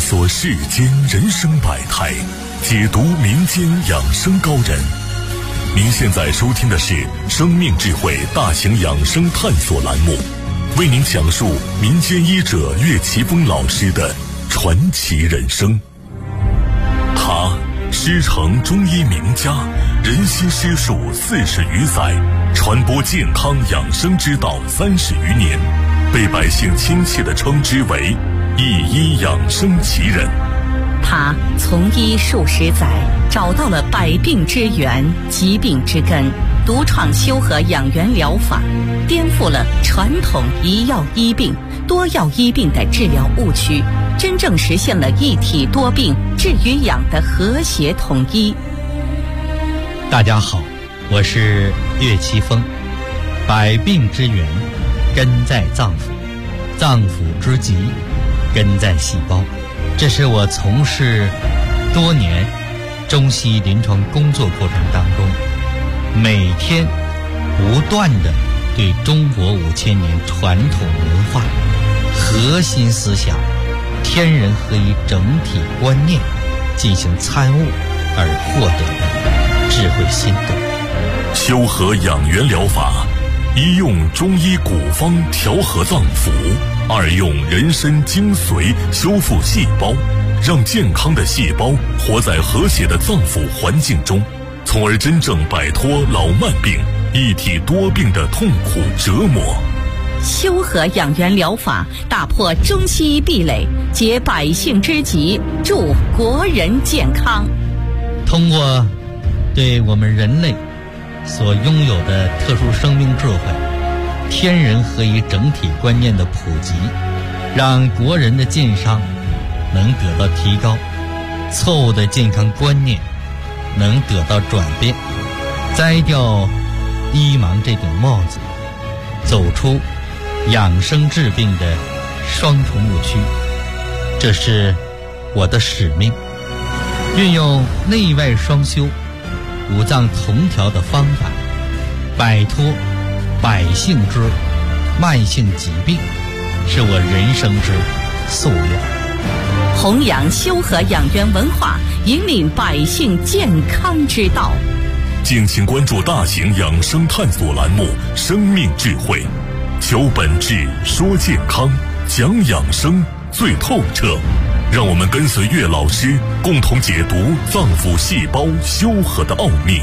索世间人生百态，解读民间养生高人。您现在收听的是生命智慧大型养生探索栏目，为您讲述民间医者岳奇峰老师的传奇人生。他师承中医名家，人心师术40余载，传播健康养生之道30余年，被百姓亲切地称之为一医养生奇人。 他从医数十载，找到了百病之源、疾病之根，独创修和养元疗法，颠覆了传统一药医病、多药医病的治疗误区，真正实现了一体多病治与养的和谐统一。 大家好，我是岳奇峰。百病之源根在脏腑，脏腑之疾根在细胞。这是我从事多年中西医临床工作过程当中，每天不断地对中国5000年传统文化核心思想天人合一整体观念进行参悟而获得的智慧心得。 修和养元疗法，一用中医古方调和脏腑，二用人参精髓修复细胞，让健康的细胞活在和谐的脏腑环境中，从而真正摆脱老慢病、一体多病的痛苦折磨。 修和养元疗法打破中西医壁垒，解百姓之急，助国人健康。 通过对我们人类所拥有的特殊生命智慧、天人合一整体观念的普及，让国人的健康能得到提高，错误的健康观念能得到转变，摘掉医盲这顶帽子，走出养生治病的双重误区。这是我的使命，运用内外双修、五脏同调的方法，摆脱百姓之慢性疾病，是我人生之夙愿。 弘扬修和养元文化，引领百姓健康之道。 敬请关注大型养生探索栏目《生命智慧》，求本质，说健康，讲养生最透彻。让我们跟随岳老师，共同解读脏腑细胞修和的奥秘。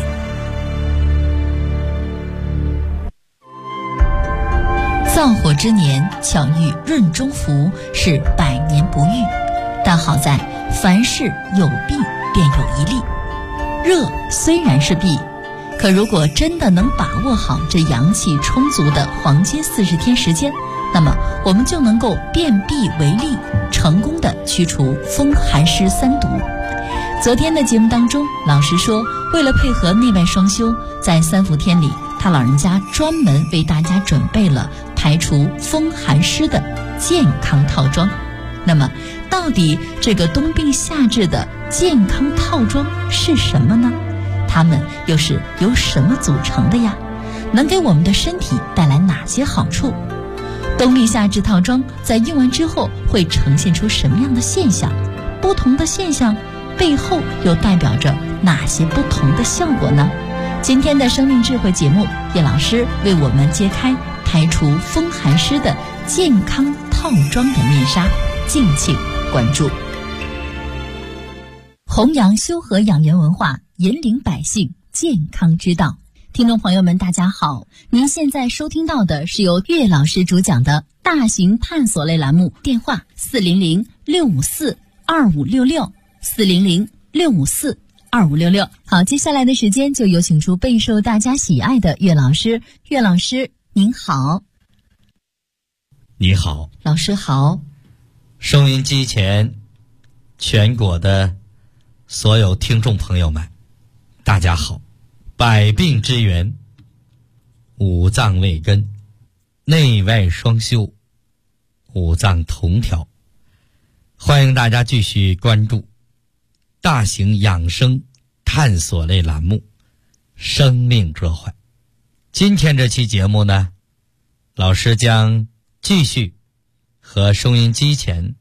燥火之年，巧遇润中福，是百年不遇。但好在凡事有弊便有一利，热虽然是弊，可如果真的能把握好这阳气充足的黄金40天时间，那么我们就能够变弊为利，成功的驱除风寒湿3毒。昨天的节目当中，老师说为了配合内外双修，在3伏天里他老人家专门为大家准备了排除风寒湿的健康套装。那么到底这个冬病夏治的健康套装是什么呢？它们又是由什么组成的呀？能给我们的身体带来哪些好处？冬病夏治套装在用完之后会呈现出什么样的现象？不同的现象背后又代表着哪些不同的效果呢？今天的生命智慧节目，叶老师为我们揭开排除风寒湿的健康套装的面纱，敬请关注。弘扬修和养元文化，引领百姓健康之道。听众朋友们大家好，您现在收听到的是由岳老师主讲的大型探索类栏目，电话400-654-2566 400-654-2566。好，接下来的时间就有请出备受大家喜爱的岳老师。岳老师您好。 你好， 老师好。 收音机前全国的所有听众朋友们大家好。百病之源，五脏为根，内外双修，五脏同调。欢迎大家继续关注大型养生探索类栏目《生命智慧》。今天这期节目呢，老师将继续和收音机前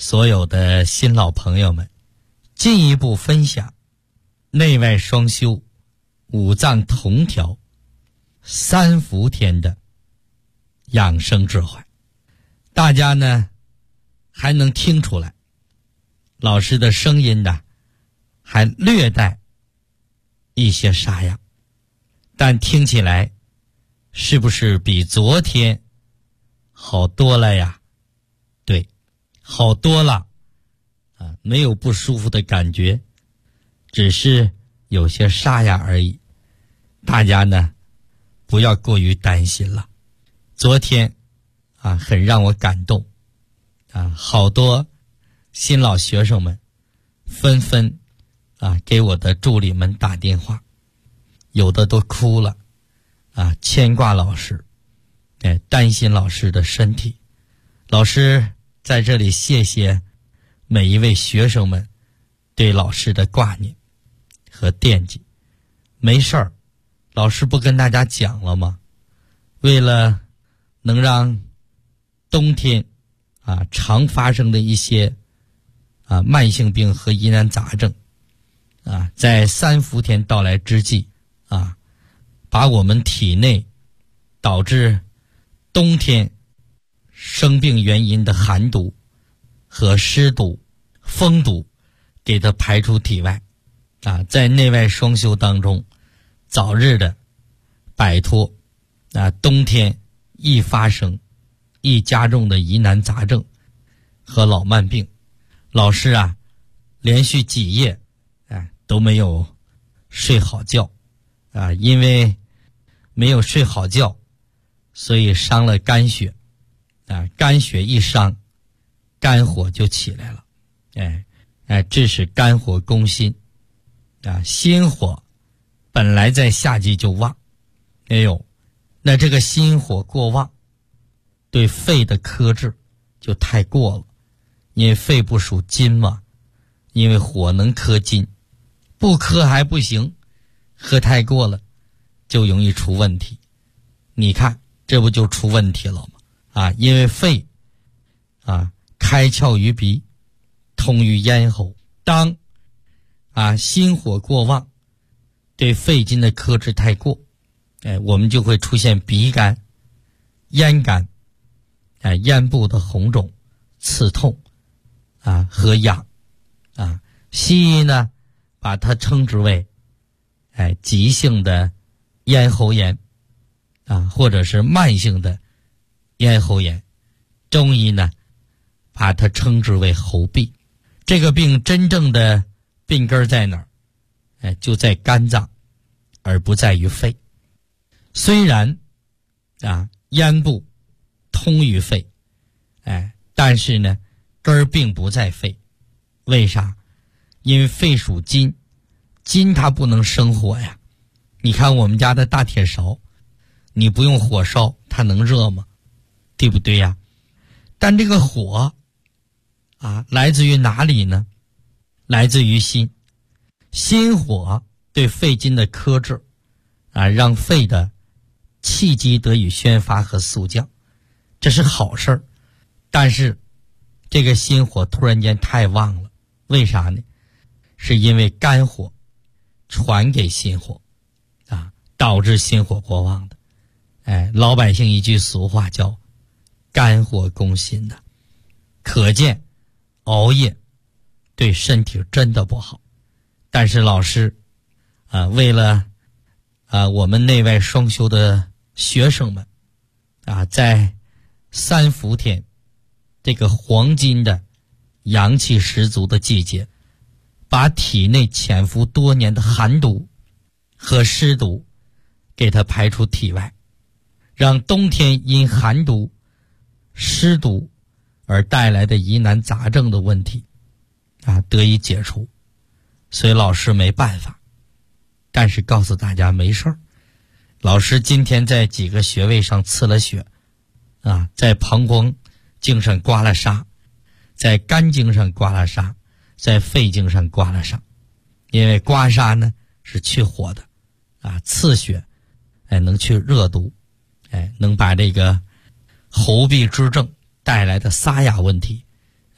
所有的新老朋友们进一步分享内外双修、五脏同调、三伏天的养生智慧。大家呢还能听出来，老师的声音呢还略带一些沙哑，但听起来是不是比昨天好多了呀？对，好多了啊，没有不舒服的感觉，只是有些沙哑而已。大家呢不要过于担心了。昨天啊很让我感动啊，好多新老学生们纷纷啊给我的助理们打电话，有的都哭了啊，牵挂老师，担心老师的身体。老师在这里谢谢每一位学生们对老师的挂念和惦记。没事儿，老师不跟大家讲了吗？为了能让冬天啊常发生的一些啊慢性病和疑难杂症啊，在三伏天到来之际啊，把我们体内导致冬天生病原因的寒毒和湿毒、风毒给它排出体外啊，在内外双修当中早日的摆脱啊冬天易发生、易加重的疑难杂症和老慢病。老师啊连续几夜都没有睡好觉啊，因为没有睡好觉，所以伤了肝血啊，肝血一伤，肝火就起来了，致使肝火攻心啊，心火本来在夏季就旺，那这个心火过旺，对肺的克制就太过了，因为肺部属金嘛，因为火能克金，不克还不行，喝太过了就容易出问题。你看这不就出问题了吗？啊，因为肺啊开窍于鼻，通于咽喉，当啊心火过旺，对肺经的克制太过，我们就会出现鼻干、咽干，咽部的红肿、刺痛啊和痒啊。西医呢把它称之为急性的咽喉炎啊，或者是慢性的咽喉炎。中医呢把它称之为喉痹。这个病真正的病根在哪儿？就在肝脏，而不在于肺。虽然啊咽部通于肺，但是呢根儿并不在肺。为啥？因为肺属金，金它不能生火呀。你看我们家的大铁勺，你不用火烧它能热吗？对不对呀？但这个火啊来自于哪里呢？来自于心。心火对肺经的克制啊，让肺的气机得以宣发和肃降，这是好事儿。但是这个心火突然间太旺了，为啥呢？是因为肝火传给心火啊，导致心火过旺的。老百姓一句俗话叫肝火攻心的。可见熬夜对身体真的不好。但是老师啊，为了我们内外双修的学生们啊，在三伏天这个黄金的阳气十足的季节，把体内潜伏多年的寒毒和湿毒给它排出体外，让冬天因寒毒、湿毒而带来的疑难杂症的问题啊得以解除。所以老师没办法，但是告诉大家没事儿。老师今天在几个穴位上刺了血啊，在膀胱经上刮了痧，在肝经上刮了痧，在肺经上刮了痧。因为刮痧呢是去火的啊，刺血能去热毒，能把这个喉痹之症带来的沙哑问题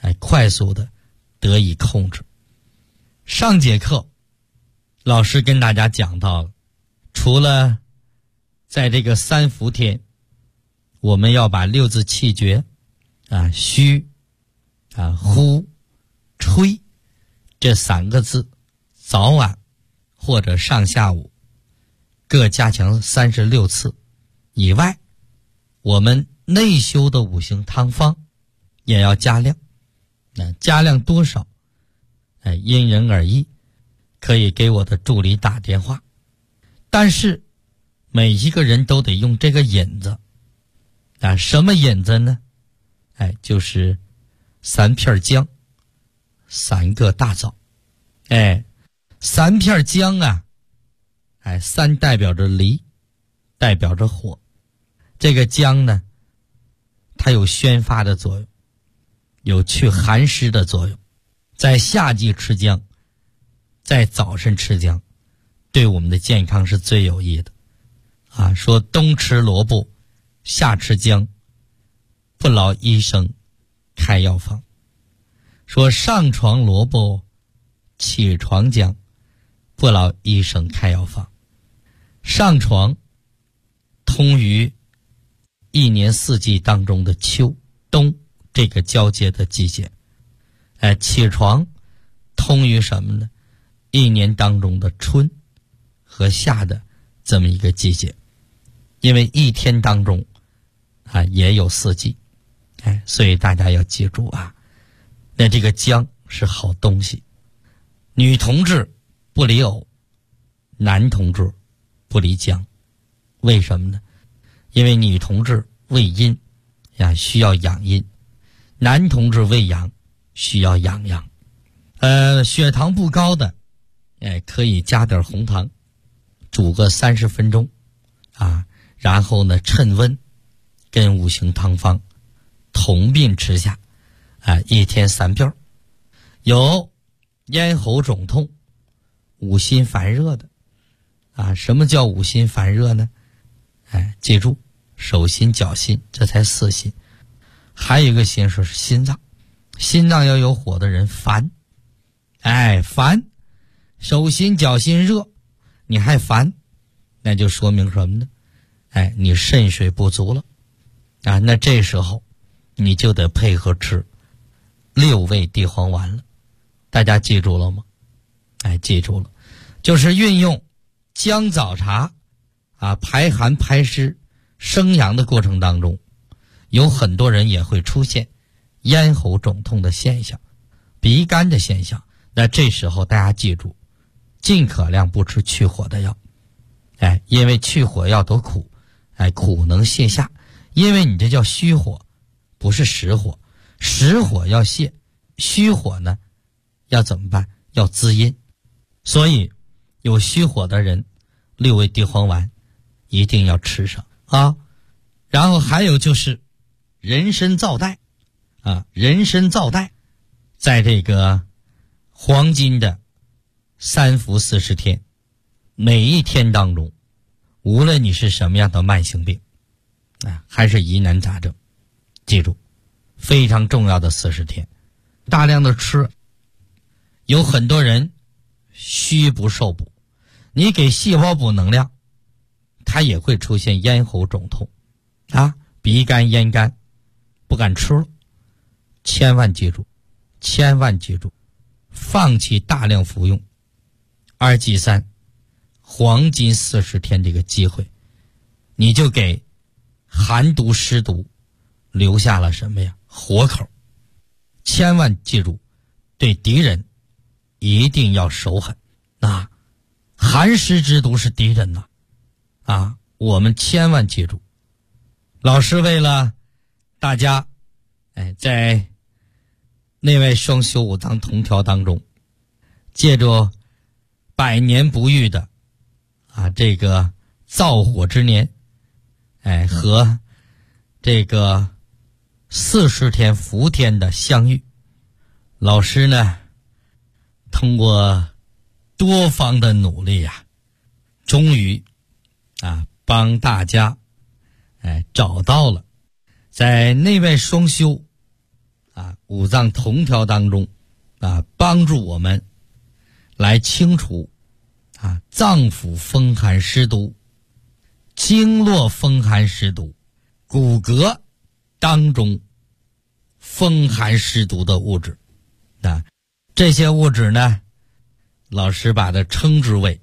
快速的得以控制。上节课老师跟大家讲到了，除了在这个三伏天，我们要把六字气诀虚呼吹这3个字早晚或者上下午各加强36次以外，我们内修的五行汤方也要加量。加量多少因人而异，可以给我的助理打电话。但是每一个人都得用这个引子什么引子呢？就是3片姜，3个大枣。3片姜3代表着离，代表着火。这个姜呢，它有宣发的作用，有去寒湿的作用。在夏季吃姜，在早晨吃姜，对我们的健康是最有益的。说冬吃萝卜，夏吃姜，不劳医生开药方。说上床萝卜，起床姜，不劳医生开药方。上床通于一年4季当中的秋冬这个交接的季节，起床通于什么呢？一年当中的春和夏的这么一个季节。因为一天当中也有4季，所以大家要记住那这个姜是好东西。女同志不离藕，男同志不离姜。为什么呢？因为女同志为阴需要养阴，男同志为阳需要养阳。血糖不高的可以加点红糖，煮个30分钟然后呢趁温跟五行汤方同并吃下1天3片。有咽喉肿痛、五心烦热的什么叫五心烦热呢？记住，手心脚心这才4心。还有一个心是心脏，心脏要有火的人烦，烦，手心脚心热你还烦，那就说明什么呢？你肾水不足了那这时候你就得配合吃6味地黄丸了。大家记住了吗？记住了，就是运用姜枣茶排寒排湿生阳的过程当中，有很多人也会出现咽喉肿痛的现象，鼻干的现象。那这时候大家记住，尽可量不吃去火的药，因为去火药都苦，苦能泻下。因为你这叫虚火，不是实火，实火要泻，虚火呢要怎么办？要滋阴。所以有虚火的人6味地黄丸一定要吃上然后还有就是人参皂带人参皂带在这个黄金的3伏40天，每一天当中，无论你是什么样的慢性病还是疑难杂症，记住非常重要的40天，大量的吃。有很多人虚不受补，你给细胞补能量，它也会出现咽喉肿痛鼻干咽干，不敢吃了。千万记住，放弃大量服用2剂3黄金40天这个机会，你就给寒毒湿毒留下了什么呀？活口。千万记住，对敌人一定要手狠寒湿之毒是敌人我们千万记住。老师为了大家在内外双修5脏同调当中，借着百年不遇的这个燥火之年和这个40天伏天的相遇，老师呢通过多方的努力终于帮大家找到了在内外双修五脏同调当中帮助我们来清除脏腑风寒湿毒、经络风寒湿毒、骨骼当中风寒湿毒的物质这些物质呢，老师把它称之为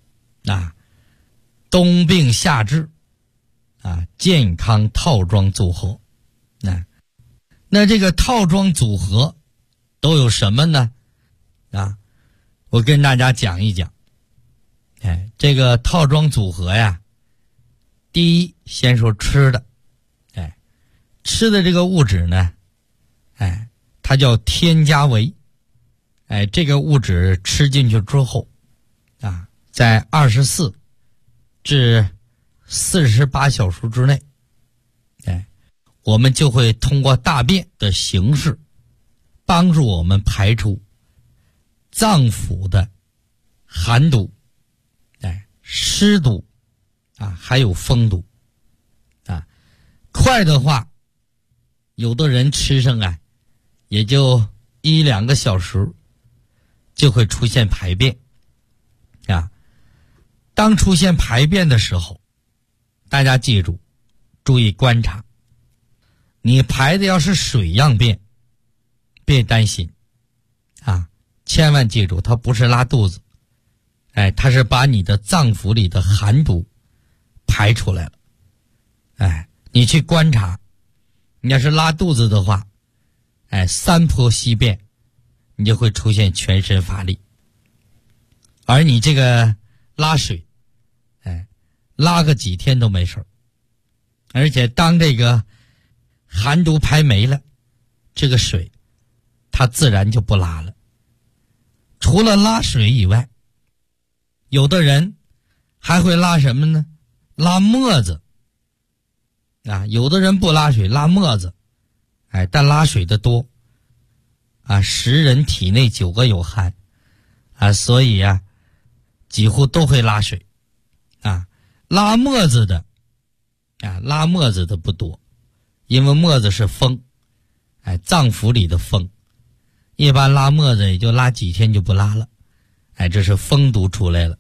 冬病夏治健康套装组合。那这个套装组合都有什么呢？我跟大家讲一讲。这个套装组合呀，第一先说吃的。吃的这个物质呢，它叫添加维。这个物质吃进去之后在24至48小时之内，我们就会通过大便的形式帮助我们排出脏腑的寒毒、湿毒还有风毒快的话，有的人吃上也就1-2个小时就会出现排便当出现排便的时候，大家记住，注意观察。你排的要是水样便，别担心千万记住，它不是拉肚子，它是把你的脏腑里的寒毒排出来了。你去观察，你要是拉肚子的话，3波稀便，你就会出现全身乏力。而你这个拉水拉个几天都没事，而且当这个寒毒排没了，这个水它自然就不拉了。除了拉水以外，有的人还会拉什么呢？拉沫子有的人不拉水，拉沫子但拉水的多10人体内9个有寒所以几乎都会拉水拉沫子的拉沫子的不多，因为沫子是风脏腑里的风，一般拉沫子也就拉几天就不拉了这是风毒出来了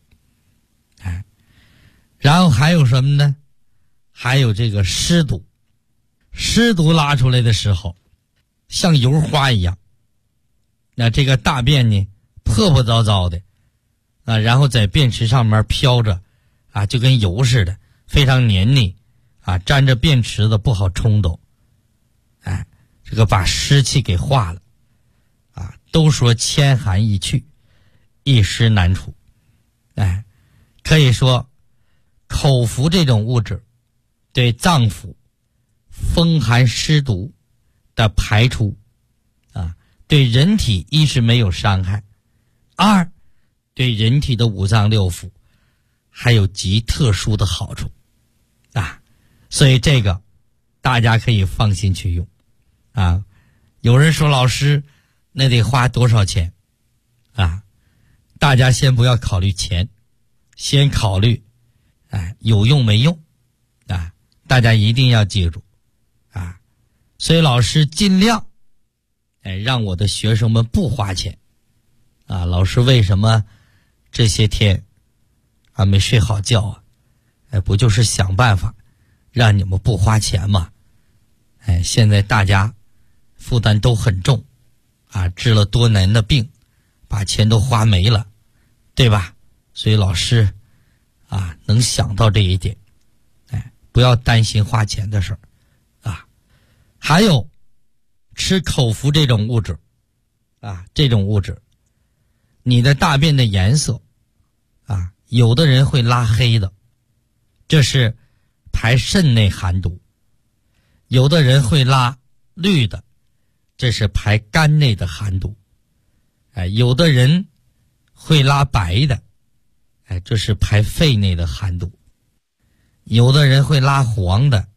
然后还有什么呢？还有这个湿毒。湿毒拉出来的时候像油花一样，那这个大便呢破破糟糟的然后在便池上面飘着就跟油似的，非常黏腻沾着便池子不好冲走这个把湿气给化了都说千寒易去，一湿难除可以说口服这种物质对脏腑风寒湿毒的排出对人体一是没有伤害，二对人体的五脏六腑还有极特殊的好处所以这个大家可以放心去用有人说老师那得花多少钱大家先不要考虑钱，先考虑有用没用大家一定要记住所以老师尽量让我的学生们不花钱老师为什么这些天没睡好觉不就是想办法让你们不花钱吗？现在大家负担都很重治了多年的病，把钱都花没了，对吧？所以老师能想到这一点不要担心花钱的事儿还有吃口服这种物质这种物质你的大便的颜色有的人会拉黑的，这是排肾内寒毒；有的人会拉绿的，这是排肝内的寒毒；有的人会拉白的，这是排肺内的寒毒；有的人会拉黄的，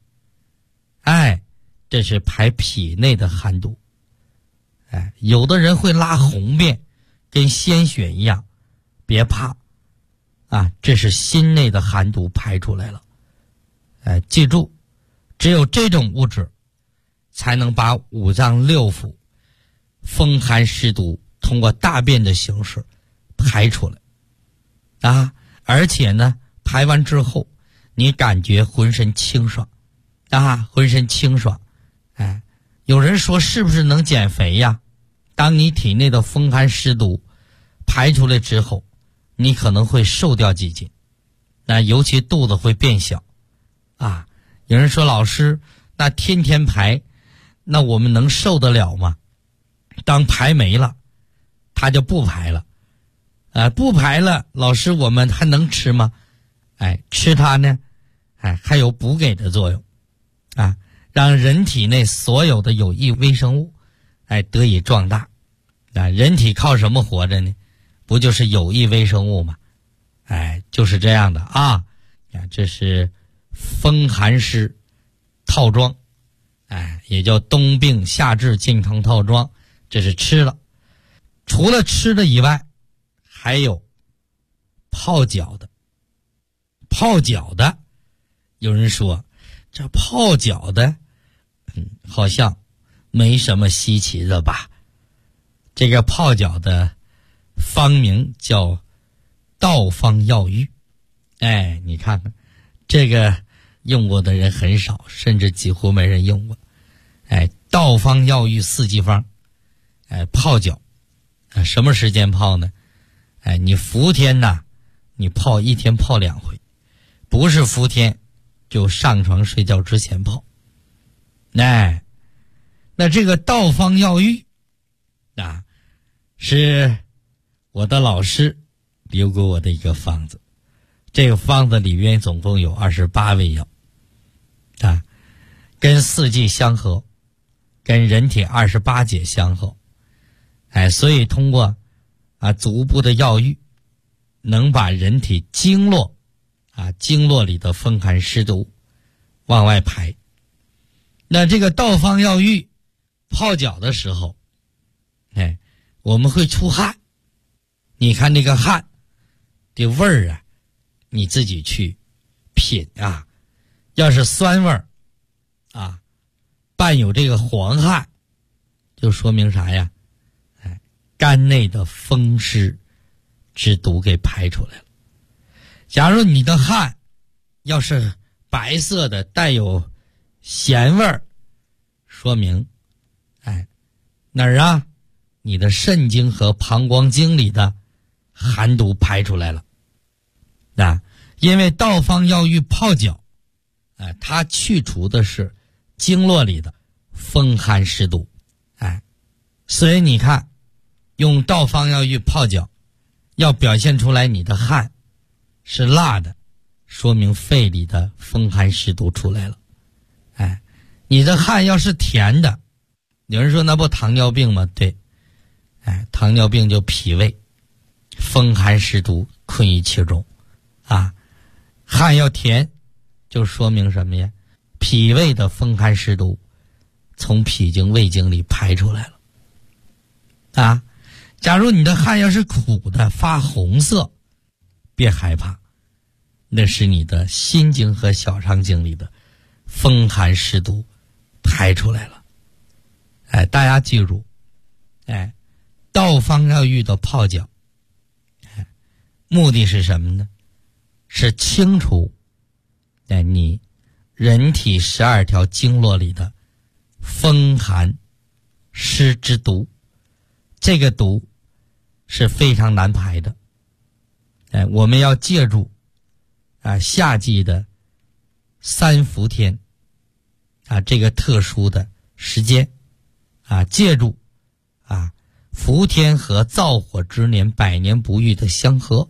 这是排脾内的寒毒；有的人会拉红便，跟鲜血一样，别怕这是心内的寒毒排出来了。记住，只有这种物质才能把五脏六腑风寒湿毒通过大便的形式排出来啊，而且呢排完之后你感觉浑身清爽啊，浑身清爽。有人说是不是能减肥呀？当你体内的风寒湿毒排出来之后，你可能会瘦掉几斤，尤其肚子会变小啊。有人说老师，那天天排，那我们能受得了吗？当排没了，他就不排了，不排了，老师我们还能吃吗？吃它呢，还有补给的作用啊，让人体内所有的有益微生物得以壮大啊。人体靠什么活着呢？不就是有益微生物吗？就是这样的啊。这是风寒湿套装，也叫冬病夏治健康套装，这是吃了。除了吃的以外，还有泡脚的。泡脚的，有人说这泡脚的好像没什么稀奇的吧。这个泡脚的方名叫道方药浴。你看看这个用过的人很少，甚至几乎没人用过。道方药浴四季方，泡脚什么时间泡呢？你伏天呐，你泡一天泡2回，不是伏天就上床睡觉之前泡。那这个道方药浴是我的老师留给我的一个方子。这个方子里面总共有28味药跟四季相合，跟人体28节相合。所以通过足部的药浴，能把人体经络里的风寒湿毒往外排。那这个道方药浴泡脚的时候，我们会出汗。你看那个汗的味儿你自己去品要是酸味儿伴有这个黄汗，就说明啥呀？肝内的风湿之毒给排出来了。假如你的汗要是白色的，带有咸味儿，说明哪儿你的肾经和膀胱经里的寒毒排出来了。因为道方药浴泡脚它去除的是经络里的风寒湿毒。所以你看用道方药浴泡脚，要表现出来你的汗是辣的，说明肺里的风寒湿毒出来了。你的汗要是甜的，有人说那不糖尿病吗？对，糖尿病就脾胃风寒湿毒困于其中汗要甜，就说明什么呀？脾胃的风寒湿毒从脾经胃经里排出来了假如你的汗要是苦的发红色，别害怕，那是你的心经和小肠经里的风寒湿毒排出来了。大家记住道方药浴的泡脚目的是什么呢？是清除你人体12条经络里的风寒湿之毒。这个毒是非常难排的。我们要借助夏季的3伏天这个特殊的时间借助伏天和燥火之年百年不遇的相合，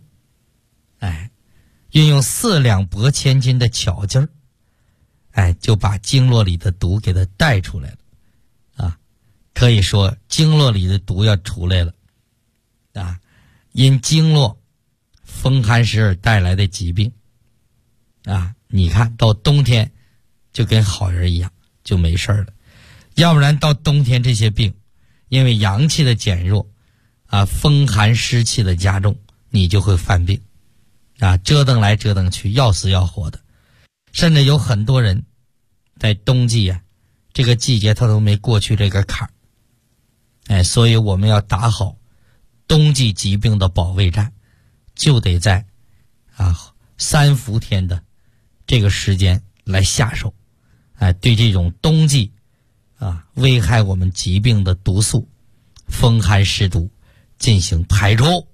运用4两拨千斤的巧劲儿，就把经络里的毒给它带出来了可以说经络里的毒要出来了因经络风寒湿而带来的疾病你看到冬天就跟好人一样，就没事了。要不然到冬天这些病因为阳气的减弱风寒湿气的加重，你就会犯病折腾来折腾去，要死要活的。甚至有很多人在冬季这个季节他都没过去这个坎所以我们要打好冬季疾病的保卫战，就得在3伏天的这个时间来下手，对这种冬季危害我们疾病的毒素风寒湿毒进行排除。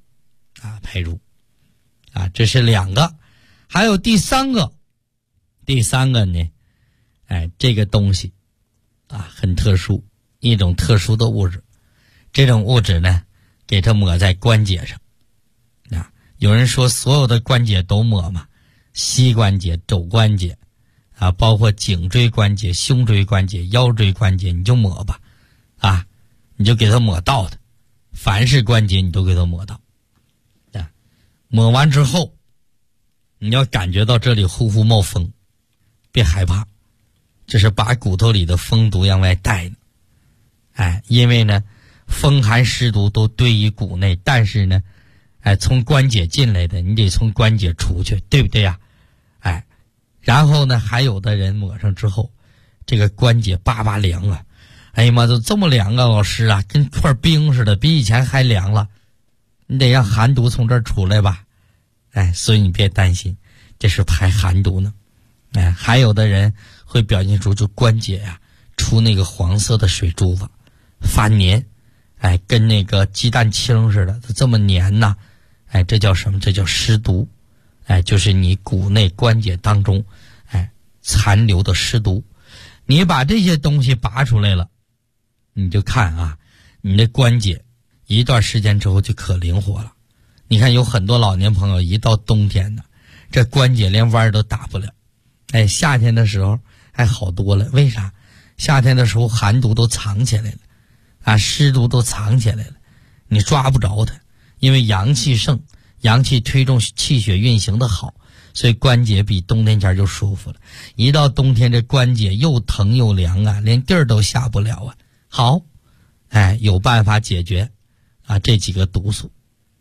这是2个。还有第三个呢，这个东西很特殊，一种特殊的物质。这种物质呢，给它抹在关节上。有人说所有的关节都抹嘛，膝关节、肘关节包括颈椎关节、胸椎关节、腰椎关节，你就抹吧，你就给它抹到的，凡是关节你都给它抹到。抹完之后，你要感觉到这里呼呼冒风，别害怕，这是把骨头里的风毒往外带呢。因为呢，风寒湿毒都堆于骨内，但是呢，从关节进来的，你得从关节出去，对不对呀？然后呢，还有的人抹上之后，这个关节叭叭凉啊！哎呀妈，都这么凉啊，老师啊，跟块冰似的，比以前还凉了。你得让寒毒从这儿出来吧？所以你别担心，这是排寒毒呢。还有的人会表现出就关节出那个黄色的水珠子，发黏，跟那个鸡蛋清似的，这么黏呐。这叫什么？这叫湿毒。就是你骨内关节当中残留的湿毒。你把这些东西拔出来了，你就看你的关节一段时间之后就可灵活了。你看有很多老年朋友一到冬天呢，这关节连弯都打不了。夏天的时候还好多了，为啥？夏天的时候寒毒都藏起来了湿毒都藏起来了，你抓不着它，因为阳气盛，阳气推动气血运行的好，所以关节比冬天前就舒服了。一到冬天这关节又疼又凉连地儿都下不了好，有办法解决这几个毒素。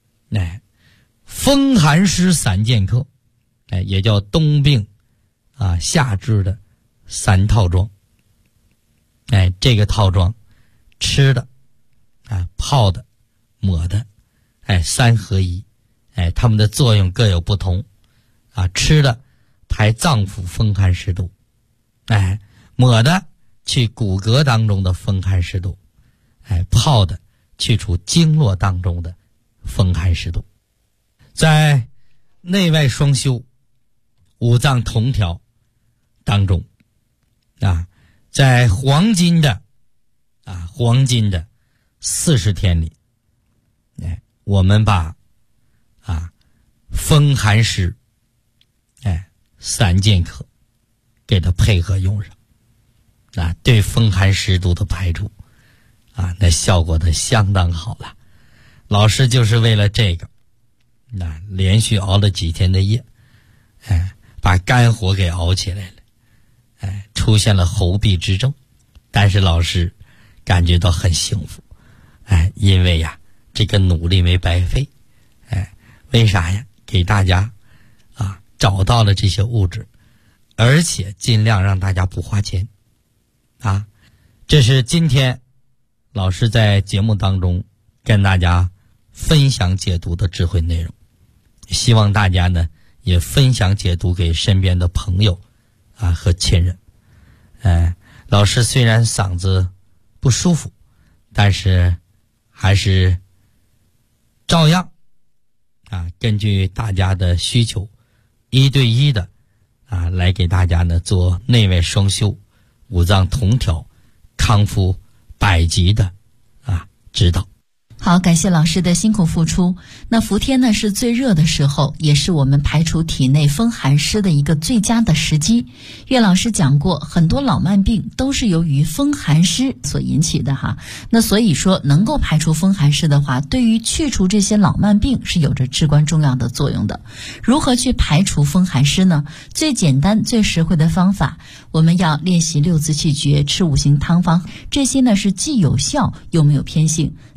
风寒湿散健克，也叫冬病夏治的3套装。这个套装吃的泡的抹的3合一，它们的作用各有不同吃的排脏腑风寒湿毒，抹的去骨骼当中的风寒湿毒，泡的去除经络当中的风寒湿毒。在内外双修五脏同调当中在黄金的40天里，我们把风寒湿散健克给它配合用上对风寒湿毒的排除那效果的相当好了。老师就是为了这个连续熬了几天的夜把肝火给熬起来了出现了喉痹之症，但是老师感觉到很幸福因为这个努力没白费为啥呀？给大家找到了这些物质，而且尽量让大家不花钱这是今天老师在节目当中跟大家分享解读的智慧内容，希望大家呢也分享解读给身边的朋友和亲人。老师虽然嗓子不舒服，但是还是照样根据大家的需求1对1的来给大家呢做内外双修五脏同调康复百疾的指导。 好，感谢老师的辛苦付出。那伏天呢是最热的时候，也是我们排除体内风寒湿的一个最佳的时机。岳老师讲过，很多老慢病都是由于风寒湿所引起的那所以说能够排除风寒湿的话，对于去除这些老慢病是有着至关重要的作用的。如何去排除风寒湿呢？最简单最实惠的方法，我们要练习6字气诀，吃5行汤方，这些呢是既有效又没有偏性，当然也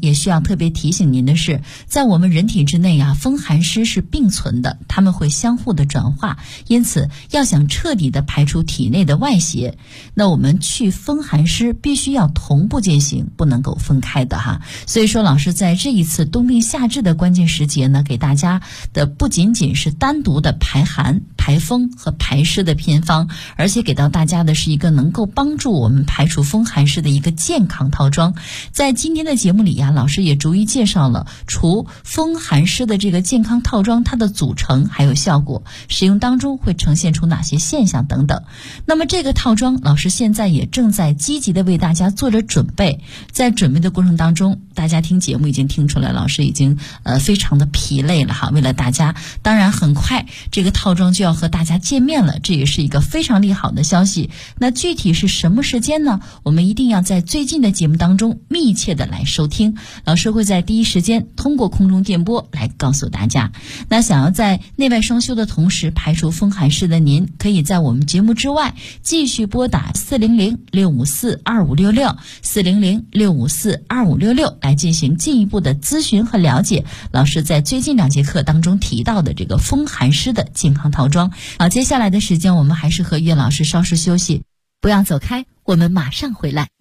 也需要特别提醒您的是，在我们人体之内啊，风寒湿是并存的，它们会相互的转化，因此要想彻底的排出体内的外邪，那我们去风寒湿必须要同步进行，不能够分开的哈。所以说老师在这一次冬病夏治的关键时节呢，给大家的不仅仅是单独的排寒、排风和排湿的偏方，而且给到大家的是一个能够帮助我们排除风寒湿的一个健康套装。在今天的节目里呀，老师也逐一介绍了除风寒湿的这个健康套装它的组成还有效果，使用当中会呈现出哪些现象等等。那么这个套装老师现在也正在积极的为大家做着准备，在准备的过程当中，大家听节目已经听出来老师已经非常的疲累了哈。为了大家，当然很快这个套装就要和大家见面了，这也是一个非常利好的消息。那具体是什么时间呢？我们一定要在最近的节目当中密切的来收听，老师会在第一时间通过空中电波来告诉大家。那想要在内外双修的同时排除风寒湿的您，可以在我们节目之外继续拨打400-654-2566 400-654-2566来进行进一步的咨询和了解老师在最近2节课当中提到的这个风寒湿的健康套装。好，接下来的时间我们还是和岳老师稍事休息，不要走开，我们马上回来。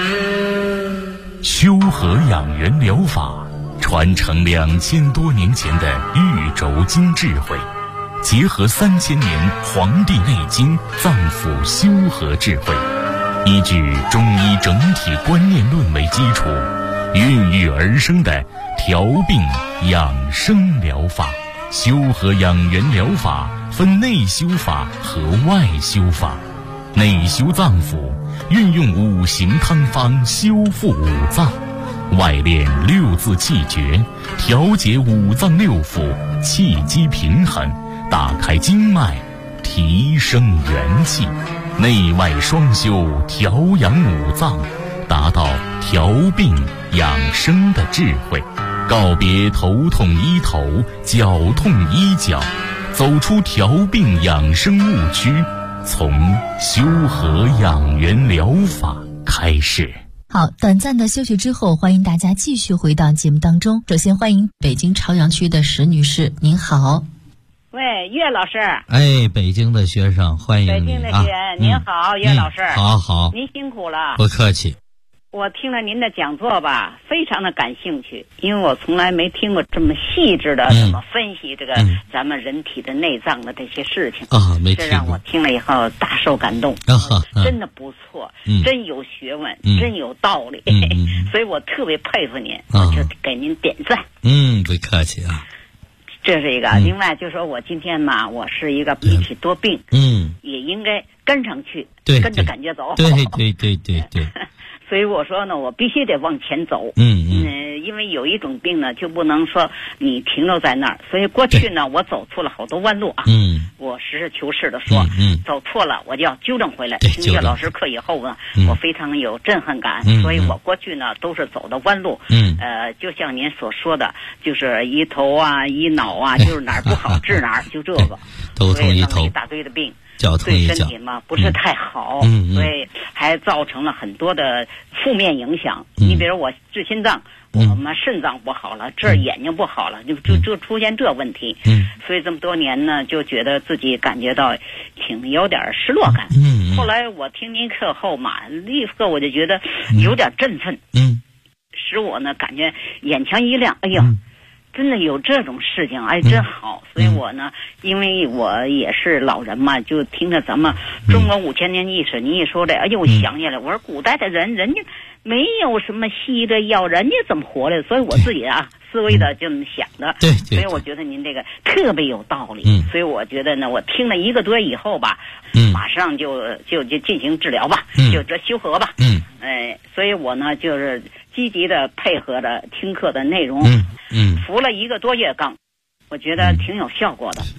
修和养元疗法传承2000多年前的玉轴经智慧，结合3000年《黄帝内经》脏腑修和智慧，依据中医整体观念论为基础，孕育而生的调病养生疗法。修和养元疗法分内修法和外修法。内修脏腑，运用5行汤方修复五脏；外练6字气诀，调节五脏6腑，气机平衡，打开经脉，提升元气。内外双修，调养五脏，达到调病养生的智慧。告别头痛医头，脚痛医脚，走出调病养生误区，从修和养元疗法开始。 好，短暂的休息之后，欢迎大家继续回到节目当中。首先欢迎北京朝阳区的石女士，您好。 喂，岳老师。 哎，北京的学生欢迎你啊！ 北京的学员，您好，岳老师。 好好， 您辛苦了。 不客气。 我听了您的讲座吧，非常的感兴趣，因为我从来没听过这么细致的怎么分析这个咱们人体的内脏的这些事情啊，没听过。 这让我听了以后大受感动，真的不错，真有学问，真有道理，所以我特别佩服您，我就给您点赞。 不客气啊。 这是一个，另外就说我今天嘛，我是一个鼻体多病，也应该跟上去，跟着感觉走。 对。 所以我说呢，我必须得往前走。因为有一种病呢，就不能说你停留在那儿。所以过去呢，我走错了好多弯路啊。我实事求是的说，走错了我就要纠正回来。听岳老师课以后呢，我非常有震撼感。所以我过去呢都是走的弯路。就像您所说的，就是医头啊、医脑啊，就是哪儿不好治哪儿，就这个。 头痛医头， 一大堆的病。 对身体嘛不是太好，所以还造成了很多的负面影响。你比如我治心脏，我们肾脏不好了，这儿眼睛不好了，就出现这问题。所以这么多年呢，就觉得自己感觉到挺有点失落感。后来我听您课后嘛，立刻我就觉得有点振奋，使我呢感觉眼前一亮。哎呦，真的有这种事情，哎，真好。所以我呢，因为我也是老人嘛，就听着咱们中国5000年历史，你一说这，哎呦，我想起来，我说古代的人家没有什么西医的药，人家怎么活的？所以我自己啊，思维的就这么想的。 对。 所以我觉得您这个特别有道理。所以我觉得呢，我听了1个多月以后吧，马上就进行治疗吧，就这修和吧。所以我呢就是积极的配合着听课的内容。服了1个多月刚，我觉得挺有效果的。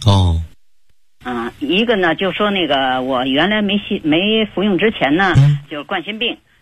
一个呢就说那个我原来没服用之前呢，就是冠心病，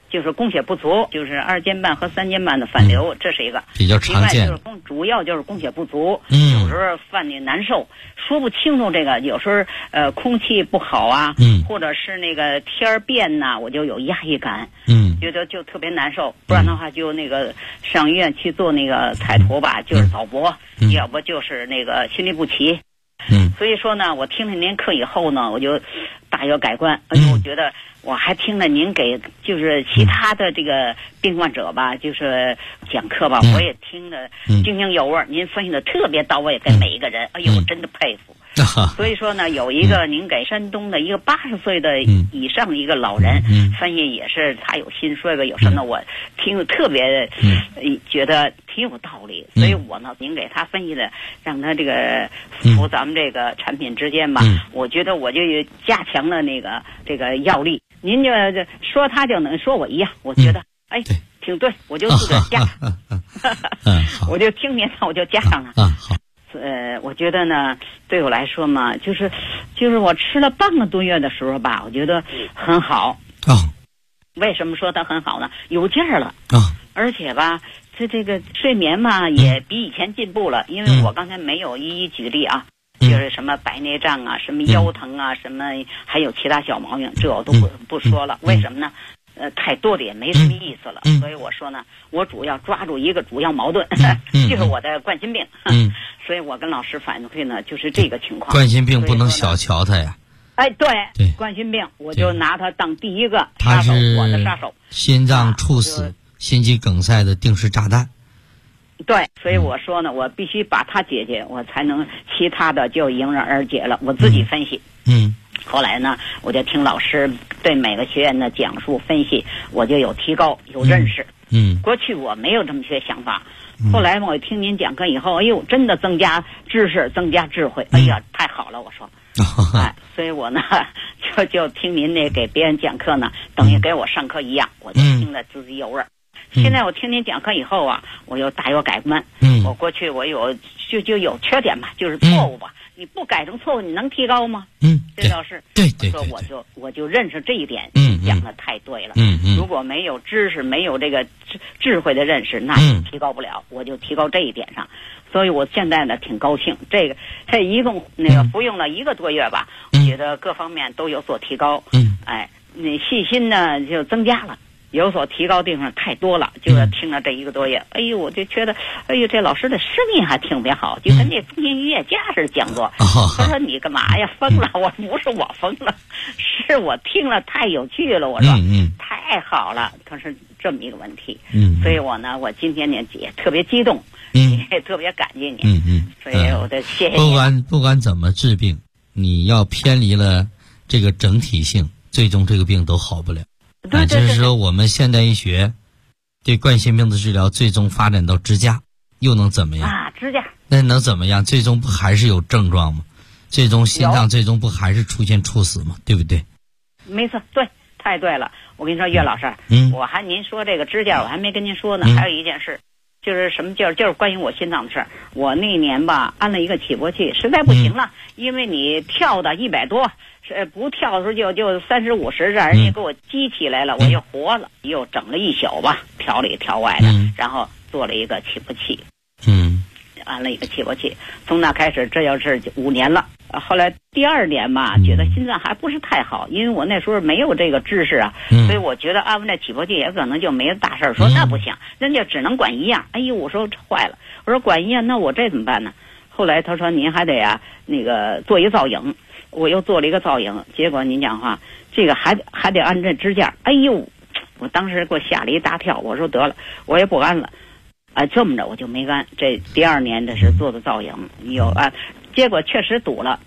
就是供血不足，就是2间半和3间半的反流，这是一个比较常见。 另外就是主要就是供血不足，有时候犯的难受，说不清楚这个，有时候空气不好啊，或者是那个天儿变呐，我就有压抑感，觉得就特别难受，不然的话就那个上医院去做那个彩图吧，就是早搏，要不就是那个心律不齐。所以说呢，我听了您课以后呢，我就大有改观。我觉得我还听了您给就是其他的这个病患者吧，就是讲课吧，我也听得津津有味。您分析的特别到位，给每一个人，哎呦，我真的佩服。所以说呢，有一个您给山东的一个80岁的以上的一个老人分析，也是他有心衰个有什么，我听得特别觉得挺有道理。所以我呢，您给他分析的，让他这个服咱们这个产品之间吧，我觉得我就加强了这个药力。您就说他就能说我一样，我觉得哎挺对，我就自个儿加，我就听您的，我就加上了。 好。 我觉得呢，对我来说嘛，就是我吃了半个多月的时候吧，我觉得很好。为什么说它很好呢？有劲儿了。而且吧，这个睡眠嘛，也比以前进步了。因为我刚才没有一一举例啊，就是什么白内障啊，什么腰疼啊，什么还有其他小毛病，这我都不说了。为什么呢？太多的也没什么意思了。所以我说呢，我主要抓住一个主要矛盾，就是我的冠心病。所以我跟老师反馈呢，就是这个情况。 冠心病不能小瞧它呀。 对，冠心病我就拿它当第一个杀手， 我的杀手。 心脏猝死、心肌梗塞的定时炸弹。 对，所以我说呢，我必须把它解决，我才能其他的就迎刃而解了。我自己分析。后来呢，我就听老师对每个学员的讲述分析，我就有提高，有认识。过去我没有这么些想法，后来我听您讲课以后，哎呦，真的增加知识，增加智慧，哎呀，太好了，我说。所以我呢就听您那给别人讲课呢，等于给我上课一样，我就听得津津有味。现在我听您讲课以后啊，我又大有改观。我过去我有就有缺点吧，就是错误吧。你不改成错误，你能提高吗？这倒是。对。我就认识这一点。讲的太对了。如果没有知识，没有这个智慧的认识，那就提高不了。我就提高这一点上。所以我现在呢挺高兴，这一共那个服用了1个多月吧，我觉得各方面都有所提高。那信心呢就增加了。有所提高地方太多了，就是听了这1个多月，哎呦，我就觉得，哎呦，这老师的声音还特别好，就跟这风琴音乐家似的讲座。他说你干嘛呀？疯了？我不是我疯了，是我听了太有趣了。我说，太好了。他是这么一个问题。所以我呢，我今天呢也特别激动，也特别感激你。所以我的谢谢你。 不管怎么治病，你要偏离了这个整体性，最终这个病都好不了。就是说我们现代医学对冠心病的治疗最终发展到支架，又能怎么样？ 支架那能怎么样？最终不还是有症状吗？最终心脏最终不还是出现猝死吗？对不对？ 没错，对，太对了。我跟你说，岳老师，您说这个支架我还没跟您说呢。还有一件事，就是什么就是关于我心脏的事儿。我那年吧安了一个起搏器，实在不行了，因为你跳的100多。不跳的时候就30、50，让人家给我激起来了，我又活了，又整了1宿吧，调里调外的，然后做了一个起搏器，安了一个起搏器。从那开始，这要是5年了。后来第2年吧，觉得心脏还不是太好，因为我那时候没有这个知识啊，所以我觉得安完这起搏器也可能就没大事儿。说那不行，人家只能管1样。哎呦，我说坏了，我说管1样，那我这怎么办呢？后来他说您还得那个做一造影。我又做了一个造影，结果您讲话，这个还得安这支架。哎呦，我当时给我吓了一大跳。我说得了，我也不安了。这么着我就没安。这第2年这是做的造影，结果确实堵了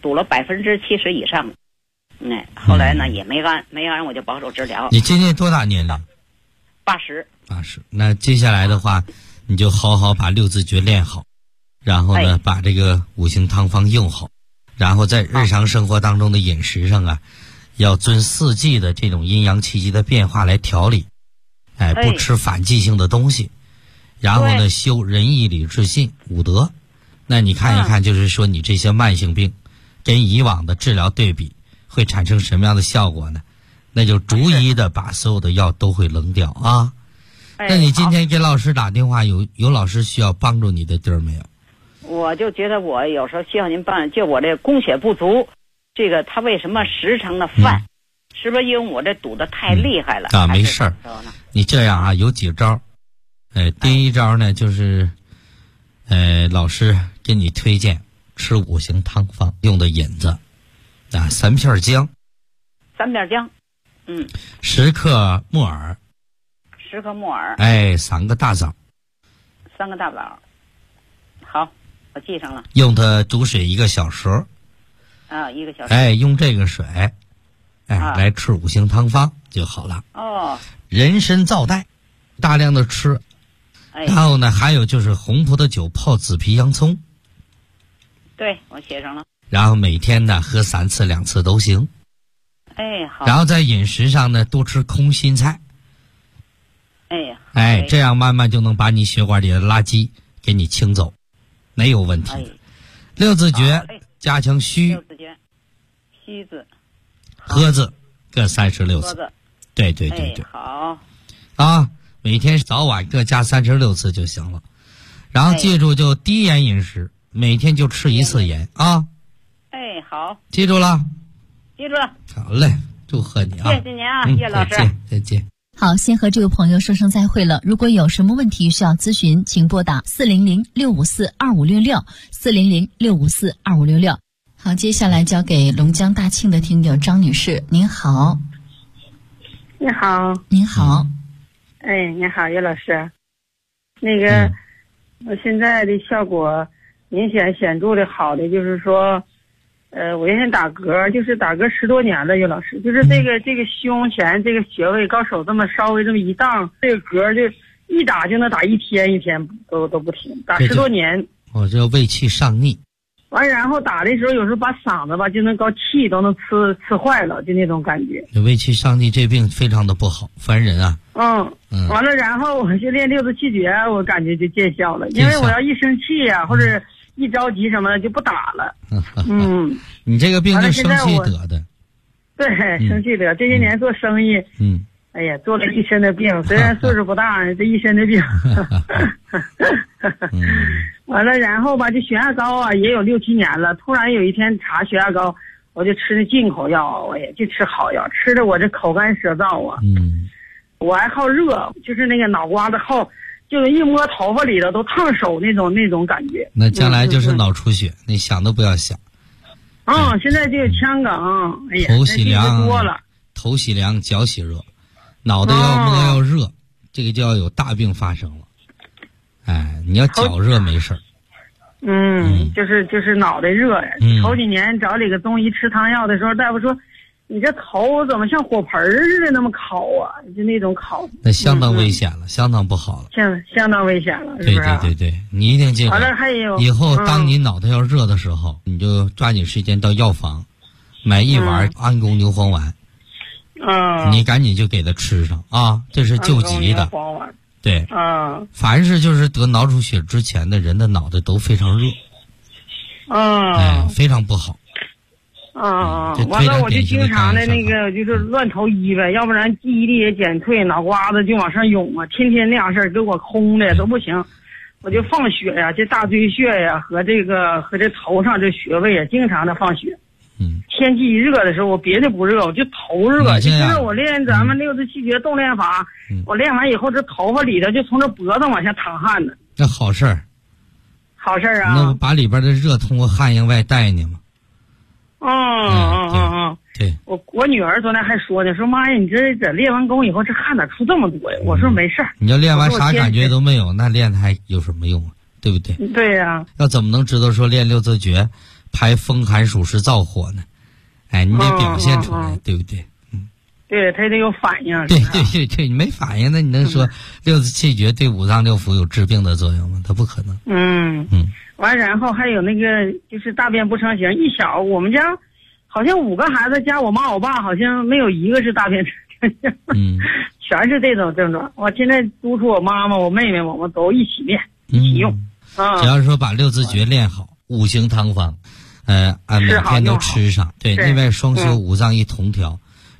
70%以上。后来呢也没安我就保守治疗。 你今年多大年龄 ？80。 那接下来的话，你就好好把6字诀练好，然后呢，把这个5行汤方用好。然后在日常生活当中的饮食上要遵4季的这种阴阳气机的变化来调理，不吃反季性的东西，然后呢修仁义礼智信5德。那你看一看，就是说你这些慢性病跟以往的治疗对比会产生什么样的效果呢？ 那就逐一的把所有的药都会扔掉啊。那你今天给老师打电话，有老师需要帮助你的地儿没有？ 我就觉得我有时候需要您帮，就我这供血不足，这个他为什么时常的犯？是不是因为我这堵得太厉害了？ 没事儿，你这样啊，有几招。第一招呢，就是老师给你推荐吃5行汤方用的引子啊，3片姜 ，3片姜 ，10克木耳 ，10克木耳 ，3个大枣 ，3个大枣。好，我记上了。 用它煮水1个小时啊，1个小时。 用这个水来吃5行汤方就好了。人参皂带大量的吃。然后呢，还有就是红葡萄酒泡紫皮洋葱。 对，我写上了。 然后每天呢喝3次2次都行。 好。 然后在饮食上呢，多吃空心菜。这样慢慢就能把你血管里的垃圾给你清走，没有问题。6字诀加强虚。6字诀， 虚字。 喝字各36次。对。 好。 啊。每天早晚各加36次就行了，然后记住就低盐饮食，每天就吃1次盐啊。 好， 记住了。好嘞，祝贺你啊！ 谢谢您啊，叶老师。 再见。 好，先和这位朋友说声再会了。如果有什么问题需要咨询，请拨打400-654-2566，400-654-2566。好，接下来交给龙江大庆的听友张女士，您好。 你好。 您好。 你好，叶老师。那个，我现在的效果明显显著的好的，就是说，我原先打嗝，就是打嗝10多年了，叶老师，就是这个胸前这个穴位，高手这么稍微这么一荡，这个嗝就一打就能打一天都不停，打10多年。 这叫胃气上逆。 完，然后打的时候，有时候把嗓子吧就能搞气都能吃坏了，就那种感觉。 胃气上逆这病非常的不好，烦人啊。 完了，然后我就练6字气诀，我感觉就见效了。因为我要一生气呀，或者一着急什么的就不打了。 你这个病是生气得的。 对，生气得。这些年做生意，做了一身的病，虽然岁数不大，这一身的病。完了，然后吧，这血压高啊，也有6、7年了。突然有一天查血压高，我就吃那进口药，我也就吃好药，吃的我这口干舌燥啊。我还好热，就是那个脑瓜子好，就是一摸头发里头都烫手那种感觉。 那将来就是脑出血，你想都不要想。 现在就有腔梗， 头洗凉多了， 头洗凉，脚洗热，脑袋要热，这个就要有大病发生了。你要脚热没事儿。 就是脑袋热呀。头几年找几个中医吃汤药的时候，大夫说你这头怎么像火盆似的那么烤啊？就那种烤。 那相当危险了，相当不好了。 相当危险了，是不是？ 对，你一定记住。 完了还有以后当你脑袋要热的时候，你就抓紧时间到药房买1碗安宫牛黄丸。你赶紧就给他吃上啊，这是救急的。对，凡是就是得脑出血之前的人的脑袋都非常热，非常不好。 完了我就经常的那个就是乱投医呗，要不然记忆力也减退，脑瓜子就往上涌啊，天天那样事儿给我空的都不行，我就放血呀，这大椎穴呀和这头上这穴位啊，经常的放血。天气一热的时候，我别的不热，我就头热。就是我练咱们6字气诀动练法，我练完以后，这头发里头就从这脖子往下淌汗呢。 那好事儿。 好事儿啊！ 那把里边的热通过汗液外带呢嘛。对。 我女儿昨天还说呢，说妈呀，你这练完功以后，这汗咋出这么多呀？我说没事儿。 你要练完啥感觉都没有，那练还有什么用啊？对不对？ 对呀。 要怎么能知道说练6字诀排风寒暑湿燥火呢？你得表现出来，对不对？ 对，他得有反应。 对，你没反应，那你能说6字气诀对5脏6腑有治病的作用吗？它不可能。 完，然后还有那个就是大便不成形，我们家好像5个孩子加我妈我爸，好像没有一个是大便成形。全是这种症状。我现在督促我妈妈、我妹妹，我们都一起练，一起用。 只要是说把6字诀练好，5行汤方。每天都吃上，对，内外双修，5脏一同调，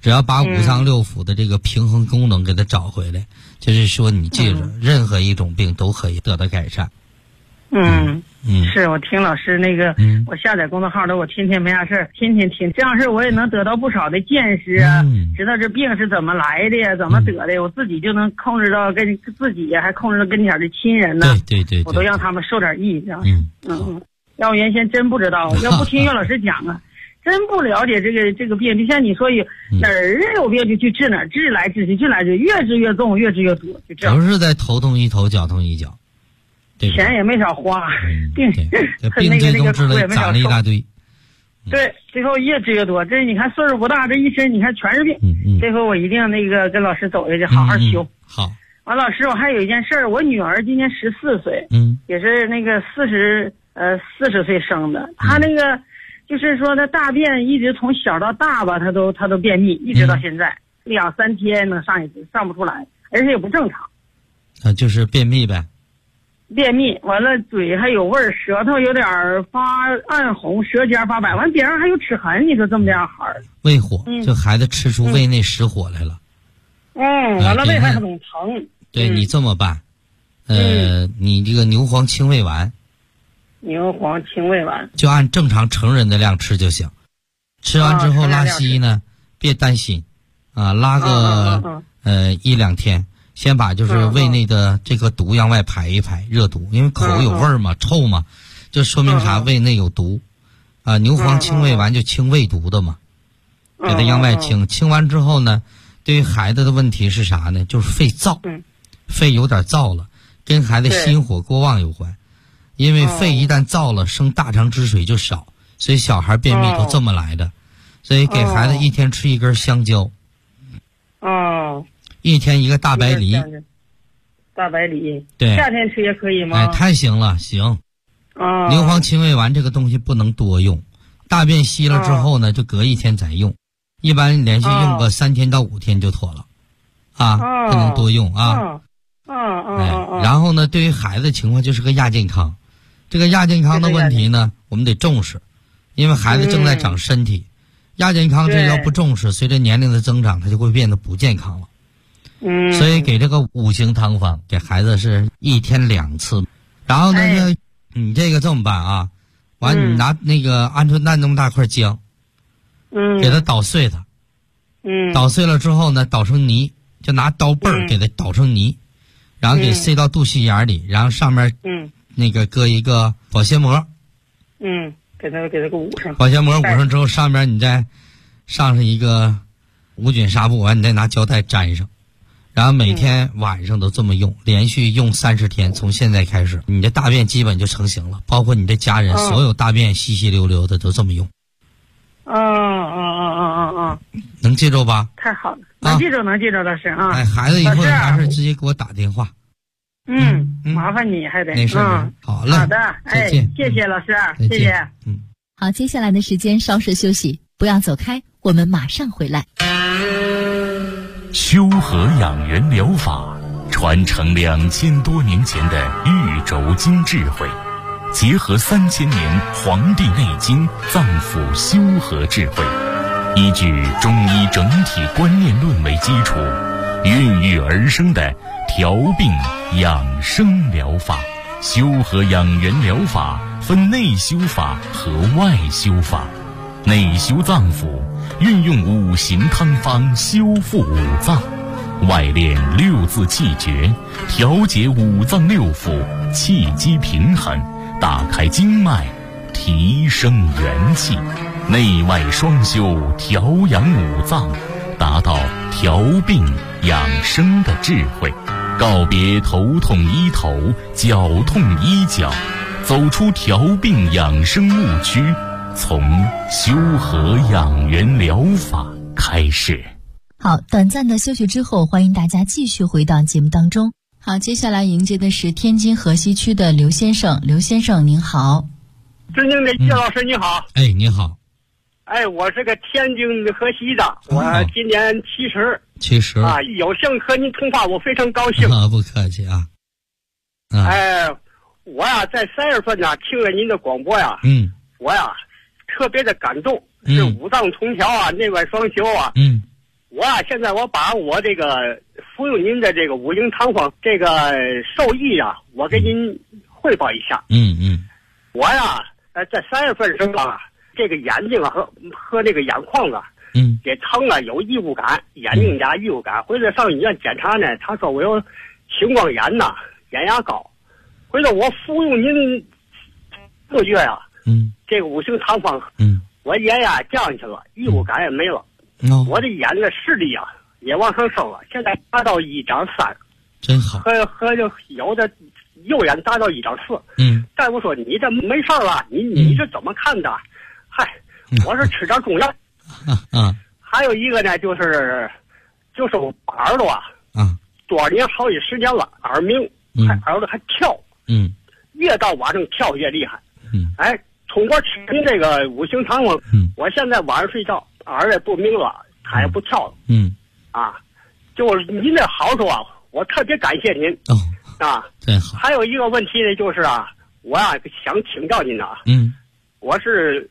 只要把五脏六腑的这个平衡功能给它找回来，就是说你记着，任何一种病都可以得到改善。 是我听老师那个，我下载公众号的，我天天没啥事儿，天天听，这样式我也能得到不少的见识啊，知道这病是怎么来的呀，怎么得的，我自己就能控制到跟自己，还控制到跟前的亲人呢。 对， 我都让他们受点益，这样。要我原先真不知道，要不听岳老师讲啊，真不了解这个病。就像你说哪儿有病就去治哪儿，治来治去，越治越重，越治越多，就这样。 都是在头痛医头，脚痛医脚。 钱也没少花，病最终治了攒了一大堆。 对，最后越治越多。这你看岁数不大，这一身你看全是病。这回我一定那个跟老师走下去，好好修。 好。 完，老师，我还有一件事儿，我女儿今年14岁，也是那个40岁生的。她那个就是说，她大便一直从小到大吧，她都便秘，一直到现在2-3天能上一次，上不出来，而且也不正常。 就是便秘呗。 便秘完了，嘴还有味儿，舌头有点发暗红，舌尖发白，完顶上还有齿痕。你说这么这样孩儿， 胃火，这孩子吃出胃内实火来了。 完了胃还很疼。 对，你这么办，你这个牛黄清胃丸，就按正常成人的量吃就行。吃完之后拉稀呢，别担心，拉个1-2天。先把就是胃内的这个毒向外排一排，热毒，因为口有味儿嘛，臭嘛，就说明啥？胃内有毒，牛黄清胃丸就清胃毒的嘛，给它向外清。清完之后呢，对于孩子的问题是啥呢？就是肺燥，肺有点燥了，跟孩子心火过旺有关。因为肺一旦燥了，生大肠之水就少，所以小孩便秘都这么来的。所以给孩子一天吃1根香蕉。1天一个大白梨，对， 夏天吃也可以吗？ 太行了，行。牛黄清胃丸这个东西不能多用，大便稀了之后呢，就隔1天再用，一般连续用个3天到5天就妥了，不能多用啊。然后呢，对于孩子情况就是个亚健康，这个亚健康的问题呢，我们得重视，因为孩子正在长身体，亚健康这要不重视，随着年龄的增长，它就会变得不健康了。所以给这个5行汤方给孩子是1天2次，然后呢，你这个这么办啊？完，你拿那个鹌鹑蛋那么大块姜，给它捣碎它，捣碎了之后呢，捣成泥，就拿刀背儿给它捣成泥，然后给塞到肚脐眼里，然后上面那个搁一个保鲜膜， 给它个捂上， 保鲜膜捂上之后，上面你再上一个无菌纱布，完你再拿胶带粘上。然后每天晚上都这么用，连续用30天，从现在开始，你的大便基本就成型了，包括你的家人，所有大便稀稀溜溜的都这么用。能记住吧？ 太好了，能记住，老师啊。 孩子以后有啥事直接给我打电话。 麻烦你还得。 没事。好嘞。 好的， 再见。 谢谢老师，谢谢。 好，接下来的时间稍事休息，不要走开，我们马上回来。 修和养元疗法传承2000多年前的玉轴经智慧，结合3000年《黄帝内经》脏腑修和智慧，依据中医整体观念论为基础，孕育而生的调病养生疗法。修和养元疗法分内修法和外修法。内修脏腑，运用5行汤方修复五脏；外练6字气诀，调节五脏6腑，气机平衡，打开经脉，提升元气。内外双修，调养五脏，达到调病养生的智慧。告别头痛医头，脚痛医脚，走出调病养生误区，从修和养元疗法开始。 好，短暂的休息之后，欢迎大家继续回到节目当中。好，接下来迎接的是天津河西区的刘先生。刘先生您好。 尊敬的叶老师你好。 你好。 我是个天津河西的，我今年70啊，有幸和您通话，我非常高兴。 不客气啊。 我呀在3月份呢听了您的广播呀，我呀特别的感动，是五脏同调啊，内外双修啊， 我现在我把我这个服用您的这个五行汤方这个受益啊，我给您汇报一下。我呀，在3月份时候啊，这个眼睛啊和这个眼眶啊，也疼了，有异物感，眼睛加异物感。回来上医院检查呢，他说我有青光眼呐，眼压高。回来我服用您1个月啊，这个五行汤方，我眼压降下去了，异物感也没了。我的眼的视力啊也往上升了，现在达到1.3， 真好。 和有的右眼达到1.4。大夫说你这没事了，你这怎么看的？嗨，我是吃点中药。还有一个呢，就是我耳朵啊，多少年好几10年了，耳鸣，耳朵还跳，越到晚上跳越厉害。哎，通过吃这个五行汤方，我现在晚上睡觉耳朵不鸣了，它也不跳了。就是您的好处啊，我特别感谢您。 真好。 还有一个问题呢，就是啊，我呀想请教您啊。我是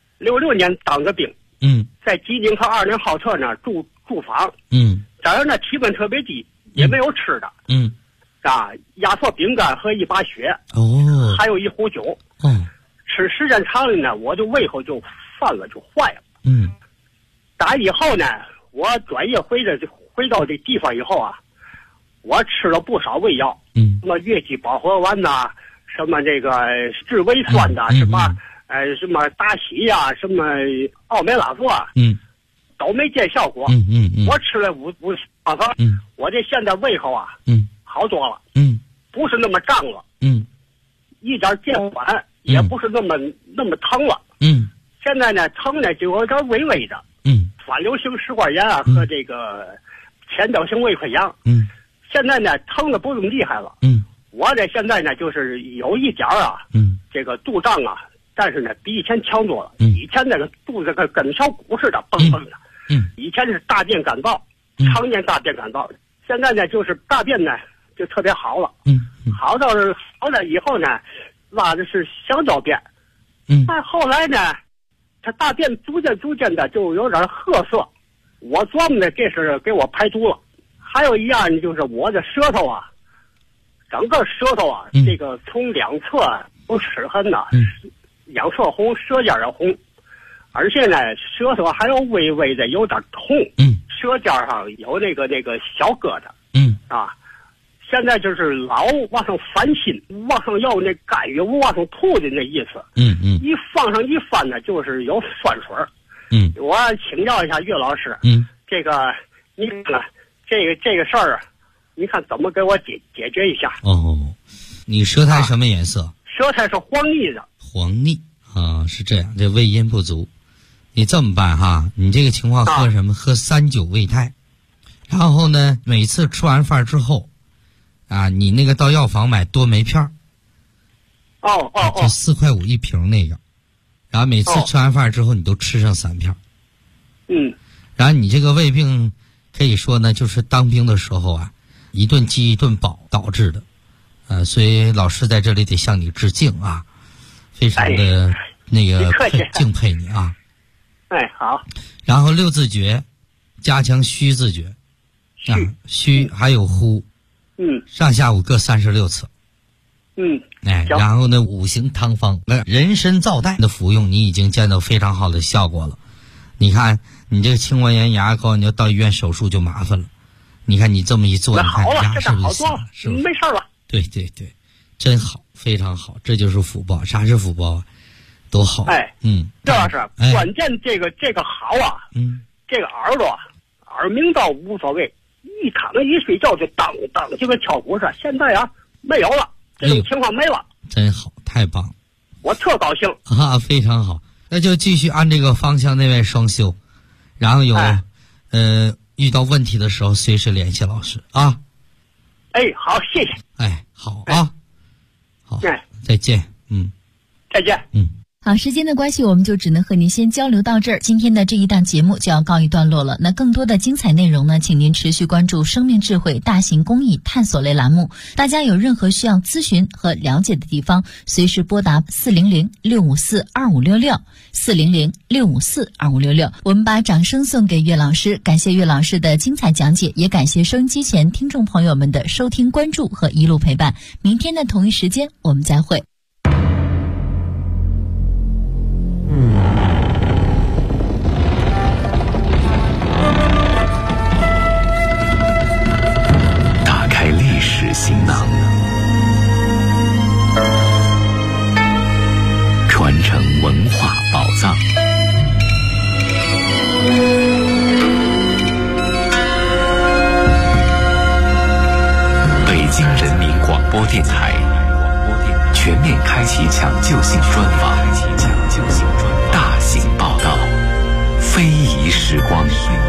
66年当的兵。在吉林和2年浩特那住房。这儿呢体温特别低，也没有吃的。压缩饼干和一把血。还有一壶酒。吃时间长了呢，我就胃口就犯了，就坏了。打以后呢，我转业回到这地方以后啊，我吃了不少胃药，什么越级保和丸呐，什么这个治胃酸的，什么达喜呀，什么奥美拉唑啊，都没见效果。我吃了5方法，我这现在胃口啊，好多了，不是那么胀了，一点见缓，也不是那么疼了。现在呢，疼呢就有点微微的。反流性食管炎啊和这个前导性胃溃疡。现在呢疼的不那么厉害了。我这现在呢就是有一点啊，这个肚胀啊，但是呢比以前强多了。以前那个肚子跟小鼓似的蹦蹦的。以前是大便干燥，常年大便干燥。现在呢就是大便呢就特别好了。好了以后呢，拉的是小小便。但后来呢，他大便逐渐的就有点褐色，我琢磨呢这是给我排毒了。还有一样呢，就是我的舌头啊，整个舌头啊，这个从两侧有齿痕呐，两侧红，舌尖也红，而且呢，舌头还有微微的有点痛，舌尖上有那个小疙瘩，现在就是老往上翻心，往上要那干预，往上吐的那意思。一放上一翻呢，就是有酸水。我请教一下岳老师，这个你看这个事儿，你看怎么给我解决一下？ 你舌苔什么颜色？ 舌苔是黄腻的。 黄腻啊，是这样，这胃阴不足。你这么办哈，你这个情况喝什么？喝39胃泰，然后呢，每次吃完饭之后。你那个到药房买多酶片就4.5块1瓶那个，然后每次吃完饭之后你都吃上3片。然后你这个胃病可以说呢，就是当兵的时候啊，一顿饥一顿饱导致的，所以老师在这里得向你致敬啊，非常的那个敬佩你啊。 好。 然后6字诀，加强虚字诀，虚还有呼。上下午各36次。然后呢，五行汤方人参皂苷的服用，你已经见到非常好的效果了。你看你这个青光眼、眼压高，你要到医院手术就麻烦了。你看你这么一做，你看牙是不是好了？是不是没事了？对，真好，非常好，这就是福报。啥是福报啊？多好！ 这要是关键，这个好啊。这个耳朵耳鸣倒无所谓。一躺着一睡觉就当当就跟敲鼓似的，现在啊没有了，这种情况没了， 真好，太棒了， 我特高兴非常好，那就继续按这个方向内外双修，然后有遇到问题的时候随时联系老师啊。 好，谢谢。 好啊，好，再见。 再见。 好，时间的关系，我们就只能和您先交流到这儿。今天的这一档节目就要告一段落了。那更多的精彩内容呢，请您持续关注生命智慧大型公益探索类栏目。大家有任何需要咨询和了解的地方，随时拨打400-654-2566，400-654-2566。我们把掌声送给岳老师，感谢岳老师的精彩讲解，也感谢收音机前听众朋友们的收听关注和一路陪伴。明天的同一时间我们再会。 打开历史行囊，传承文化宝藏。北京人民广播电台全面开启抢救性专访，大型报道，非遗时光。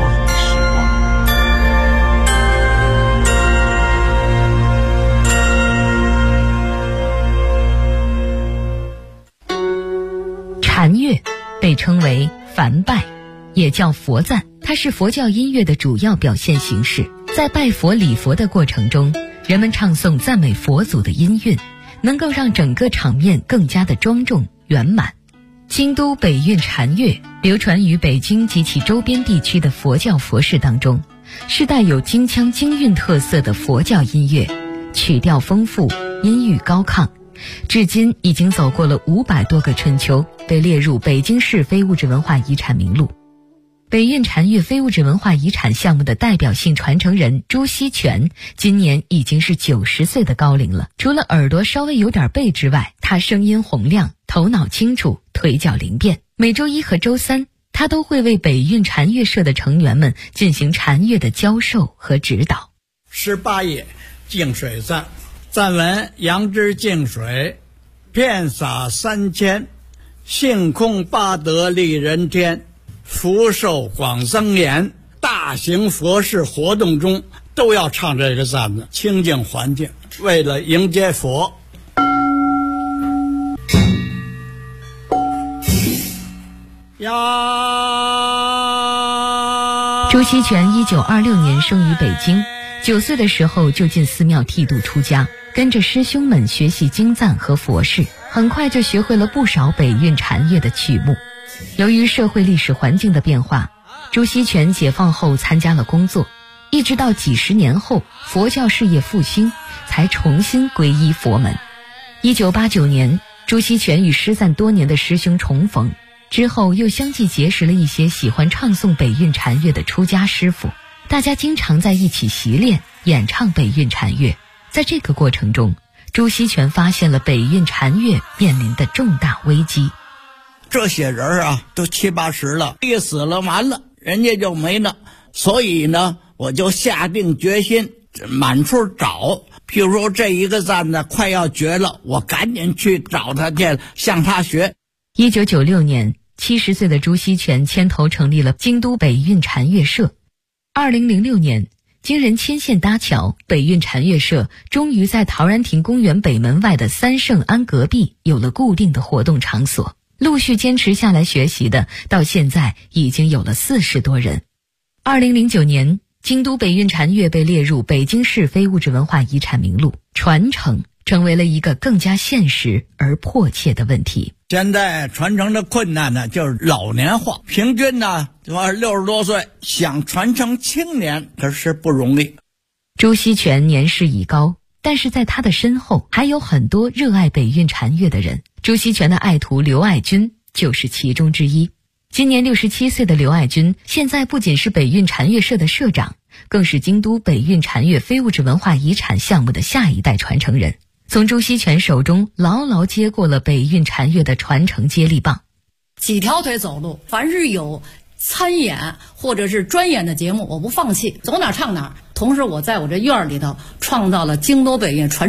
禅乐被称为梵拜，也叫佛赞，它是佛教音乐的主要表现形式。在拜佛礼佛的过程中，人们唱诵赞美佛祖的音韵，能够让整个场面更加的庄重圆满。京都北韵禅乐流传于北京及其周边地区的佛教佛事当中，是带有京腔京韵特色的佛教音乐，曲调丰富，音域高亢，至今已经走过了500多个春秋，被列入北京市非物质文化遗产名录。北韵禅乐非物质文化遗产项目的代表性传承人朱锡全今年已经是90岁的高龄了。除了耳朵稍微有点背之外，他声音洪亮，头脑清楚，腿脚灵便。每周一和周三，他都会为北韵禅乐社的成员们进行禅乐的教授和指导。 18页净水赞，赞文：杨枝净水，遍洒3000，性空八德利人天，福寿广增延。大型佛事活动中都要唱这个赞子，清净环境，为了迎接佛。 朱锡全1926年生于北京，9岁的时候就进寺庙剃度出家，跟着师兄们学习经赞和佛事，很快就学会了不少北韵禅乐的曲目。由于社会历史环境的变化，朱锡全解放后参加了工作，一直到几十年后佛教事业复兴，才重新皈依佛门。1989年，朱锡全与失散多年的师兄重逢，之后又相继结识了一些喜欢唱诵北韵禅乐的出家师傅，大家经常在一起习练演唱北韵禅乐。在这个过程中，朱锡全发现了北韵禅乐面临的重大危机。 这些人啊，都70、80了，一死了完了，人家就没了。所以呢，我就下定决心满处找。譬如说这一个赞呢快要绝了，我赶紧去找他去，向他学。 1996年，70岁的朱锡全牵头成立了京都北韵禅乐社。2006年，经人牵线搭桥，北韵禅乐社终于在陶然亭公园北门外的三圣庵隔壁有了固定的活动场所。陆续坚持下来学习的，到现在已经有了40多人。2009年，京都北韵禅乐被列入北京市非物质文化遗产名录，传承成为了一个更加现实而迫切的问题。 现在传承的困难呢，就是老年化，平均呢60多岁，想传承青年可是不容易。 朱锡全年事已高，但是在他的身后还有很多热爱北韵禅乐的人。朱锡全的爱徒刘爱军就是其中之一。今年67岁的刘爱军，现在不仅是北韵禅乐社的社长，更是京都北韵禅乐非物质文化遗产项目的下一代传承人，从朱锡全手中牢牢接过了北韵禅乐的传承接力棒。 几条腿走路，凡是有参演或者是专演的节目，我不放弃，走哪唱哪。同时我在我这院里头创造了京都北韵传